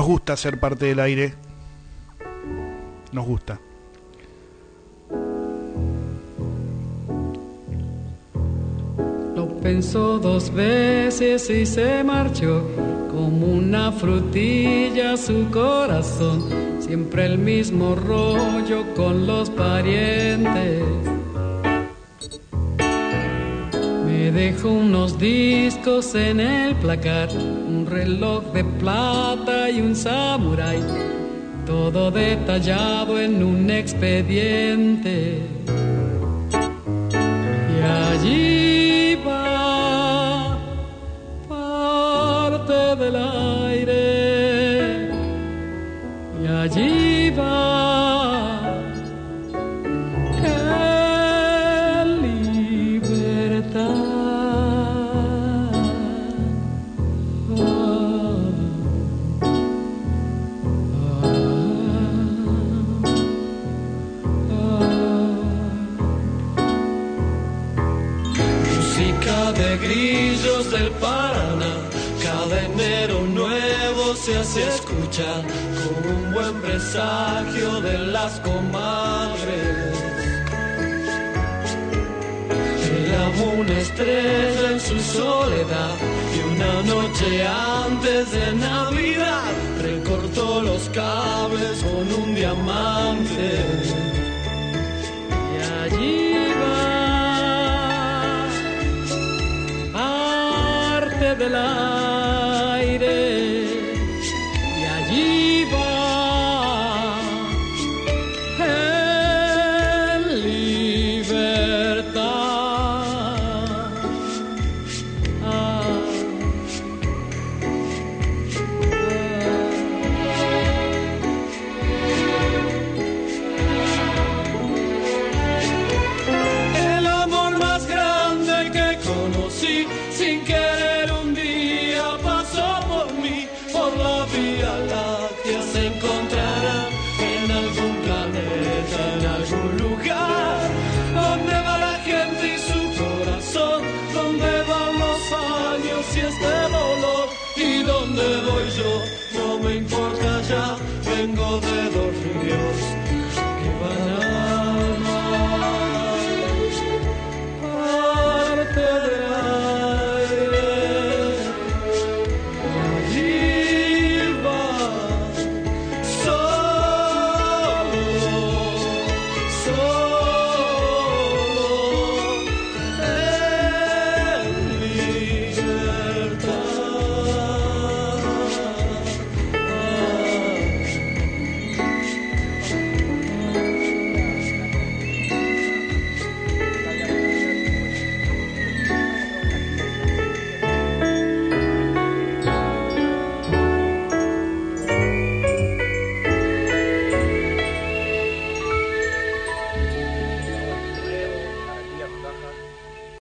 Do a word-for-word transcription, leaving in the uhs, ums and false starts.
Nos gusta ser parte del aire. Nos gusta. Lo pensó dos veces y se marchó como una frutilla su corazón. Siempre el mismo rollo con los parientes. Me dejó unos discos en el placar, un reloj de plata y un samurái, todo detallado en un expediente. Y allí va parte del aire, y allí va. De grillos del Paraná, cada enero nuevo se hace escuchar como un buen presagio de las comadres. Clava una estrella en su soledad y una noche antes de Navidad recortó los cables con un diamante. Y allí del aire, y allí va en libertad. Ah, ah. El amor más grande que conocí, sin querer Vía Láctea se encontrará en algún planeta, en algún lugar, donde va la gente y su corazón, donde van los años y este dolor, y donde voy yo, no me importa ya, vengo de dos ríos.